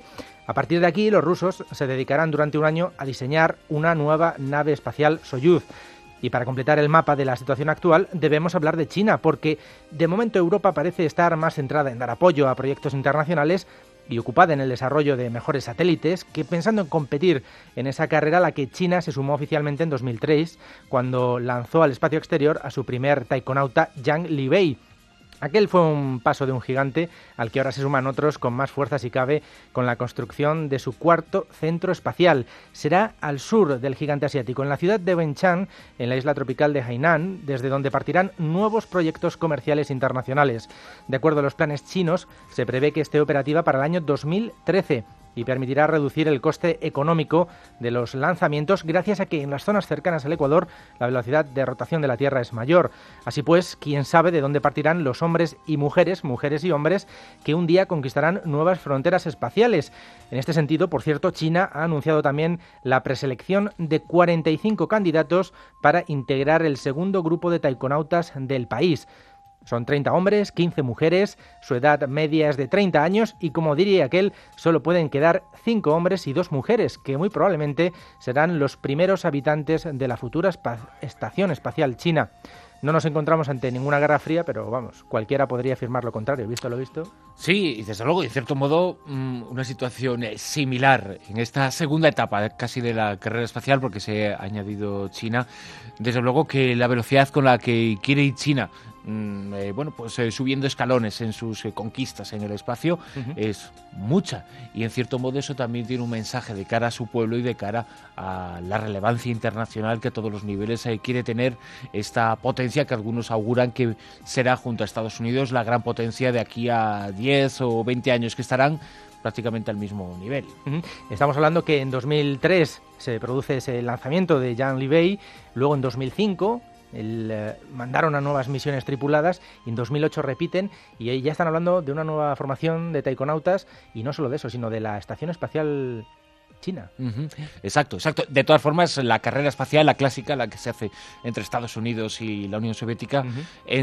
A partir de aquí, los rusos se dedicarán durante un año a diseñar una nueva nave espacial Soyuz. Y para completar el mapa de la situación actual, debemos hablar de China, porque de momento Europa parece estar más centrada en dar apoyo a proyectos internacionales y ocupada en el desarrollo de mejores satélites que pensando en competir en esa carrera a la que China se sumó oficialmente en dos mil tres, cuando lanzó al espacio exterior a su primer taikonauta Yang Liwei. Aquel fue un paso de un gigante al que ahora se suman otros con más fuerza si cabe con la construcción de su cuarto centro espacial. Será al sur del gigante asiático, en la ciudad de Wenchang, en la isla tropical de Hainan, desde donde partirán nuevos proyectos comerciales internacionales. De acuerdo a los planes chinos, se prevé que esté operativa para el año dos mil trece. Y permitirá reducir el coste económico de los lanzamientos gracias a que en las zonas cercanas al Ecuador la velocidad de rotación de la Tierra es mayor. Así pues, quién sabe de dónde partirán los hombres y mujeres, mujeres y hombres, que un día conquistarán nuevas fronteras espaciales. En este sentido, por cierto, China ha anunciado también la preselección de cuarenta y cinco candidatos para integrar el segundo grupo de taikonautas del país. Son treinta hombres, quince mujeres, su edad media es de treinta años y, como diría aquel, solo pueden quedar cinco hombres y dos mujeres, que muy probablemente serán los primeros habitantes de la futura espa- Estación Espacial China. No nos encontramos ante ninguna guerra fría, pero vamos, cualquiera podría afirmar lo contrario, ¿visto lo visto? Sí, y desde luego, de cierto modo, una situación similar en esta segunda etapa casi de la carrera espacial, porque se ha añadido China. Desde luego que la velocidad con la que quiere ir China, eh, bueno, pues eh, subiendo escalones en sus eh, conquistas en el espacio, uh-huh. es mucha. Y en cierto modo eso también tiene un mensaje de cara a su pueblo y de cara a la relevancia internacional que a todos los niveles eh, quiere tener esta potencia que algunos auguran que será junto a Estados Unidos la gran potencia de aquí a diez o veinte años, que estarán prácticamente al mismo nivel. Uh-huh. Estamos hablando que en dos mil tres se produce ese lanzamiento de Yang Liwei, luego en dos mil cinco el, eh, mandaron a nuevas misiones tripuladas y en dos mil ocho repiten y ahí ya están hablando de una nueva formación de taikonautas y no solo de eso, sino de la Estación Espacial China. Uh-huh. Exacto, exacto. De todas formas, la carrera espacial, la clásica, la que se hace entre Estados Unidos y la Unión Soviética, uh-huh.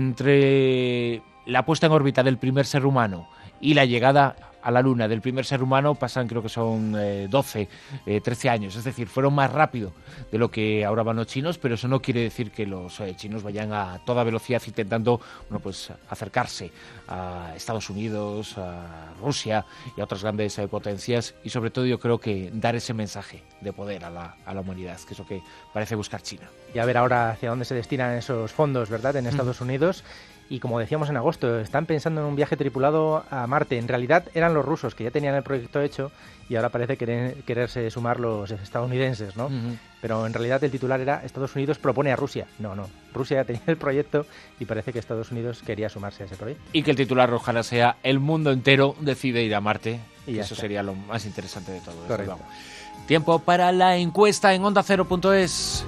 entre la puesta en órbita del primer ser humano y la llegada a la Luna del primer ser humano pasan, creo que son eh, doce, eh, trece años. Es decir, fueron más rápido de lo que ahora van los chinos, pero eso no quiere decir que los eh, chinos vayan a toda velocidad intentando, bueno, pues acercarse a Estados Unidos, a Rusia y a otras grandes eh, potencias. Y sobre todo yo creo que dar ese mensaje de poder a la, a la humanidad, que es lo que parece buscar China. Y a ver ahora hacia dónde se destinan esos fondos, ¿verdad?, en Estados mm. Unidos. Y como decíamos en agosto, están pensando en un viaje tripulado a Marte. En realidad eran los rusos que ya tenían el proyecto hecho y ahora parece querer, quererse sumar los estadounidenses, ¿no? Uh-huh. Pero en realidad el titular era Estados Unidos propone a Rusia. No, no. Rusia ya tenía el proyecto y parece que Estados Unidos quería sumarse a ese proyecto. Y que el titular ojalá sea el mundo entero decide ir a Marte. Y eso está. Sería lo más interesante de todo. Correcto. Tiempo para la encuesta en onda cero punto es.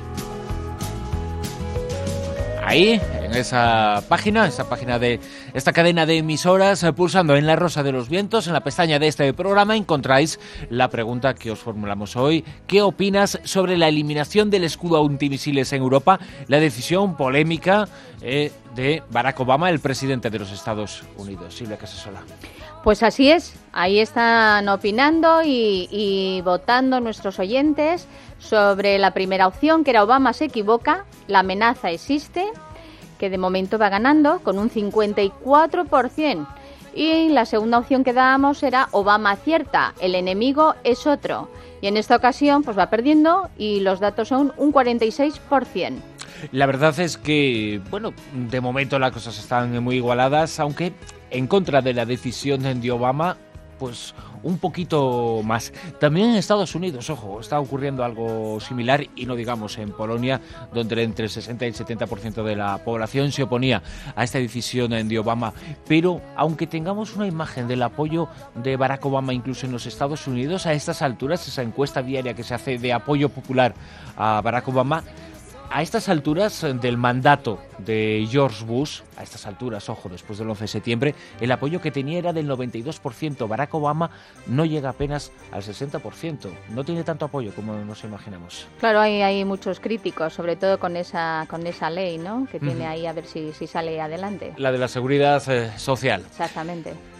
Ahí, en esa página, esa página de esta cadena de emisoras, pulsando en La Rosa de los Vientos, en la pestaña de este programa, encontráis la pregunta que os formulamos hoy. ¿Qué opinas sobre la eliminación del escudo antimisiles en Europa? La decisión polémica eh, de Barack Obama, el presidente de los Estados Unidos. Silvia Casasola. Pues así es, ahí están opinando y, y votando nuestros oyentes sobre la primera opción, que era Obama se equivoca, la amenaza existe, que de momento va ganando con un cincuenta y cuatro por ciento. Y la segunda opción que dábamos era Obama acierta, el enemigo es otro. Y en esta ocasión pues va perdiendo y los datos son un cuarenta y seis por ciento. La verdad es que, bueno, de momento las cosas están muy igualadas, aunque en contra de la decisión de Obama, pues un poquito más. También en Estados Unidos, ojo, está ocurriendo algo similar y no digamos en Polonia, donde entre el sesenta y el setenta por ciento de la población se oponía a esta decisión de Obama. Pero aunque tengamos una imagen del apoyo de Barack Obama incluso en los Estados Unidos, a estas alturas, esa encuesta diaria que se hace de apoyo popular a Barack Obama, a estas alturas del mandato de George Bush, a estas alturas, ojo, después del once de septiembre, el apoyo que tenía era del noventa y dos por ciento. Barack Obama no llega apenas al sesenta por ciento. No tiene tanto apoyo como nos imaginamos. Claro, hay, hay muchos críticos, sobre todo con esa con esa ley, ¿no?, que tiene ahí, a ver si, si sale adelante. La de la seguridad eh, social. Exactamente.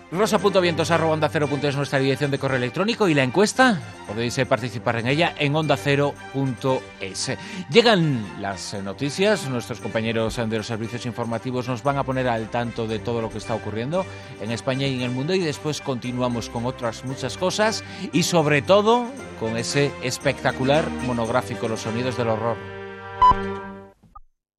rosa punto vientos arroba onda cero punto es nuestra dirección de correo electrónico, y la encuesta podéis eh, participar en ella en onda cero punto es. Llegan las eh, noticias, nuestros compañeros de los servicios informativos nos van a poner al tanto de todo lo que está ocurriendo en España y en el mundo, y después continuamos con otras muchas cosas y sobre todo con ese espectacular monográfico Los sonidos del horror.